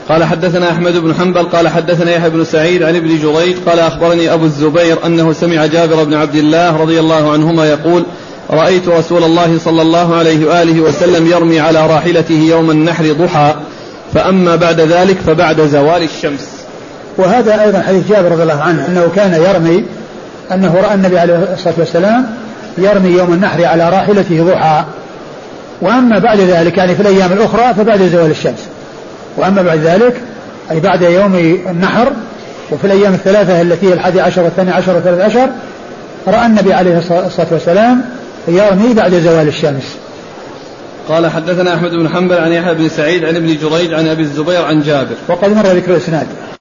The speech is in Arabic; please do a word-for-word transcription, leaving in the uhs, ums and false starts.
قال حدثنا أحمد بن حنبل قال حدثنا يحيى بن سعيد عن ابن جريج قال أخبرني أبو الزبير أنه سمع جابر بن عبد الله رضي الله عنهما يقول رأيت رسول الله صلى الله عليه وآله وسلم يرمي على راحلته يوم النحر ضحى فأما بعد ذلك فبعد زوال الشمس. وهذا أيضا حديث جابر رضي الله عنه أنه كان يرمي أنه رأى النبي عليه الصلاة والسلام يرمي يوم النحر على راحلته ضحى، وأما بعد ذلك يعني في الأيام الأخرى فبعد زوال الشمس. وأما بعد ذلك أي بعد يوم النحر وفي الأيام الثلاثة التي هي الحادي عشر والثاني عشر والثالث عشر رأى النبي عليه الصلاة والسلام يرمي بعد زوال الشمس. قال حدثنا أحمد بن حنبل عن يحيى بن سعيد عن ابن جريج عن أبي الزبير عن جابر. وقد مر ذكر الإسناد.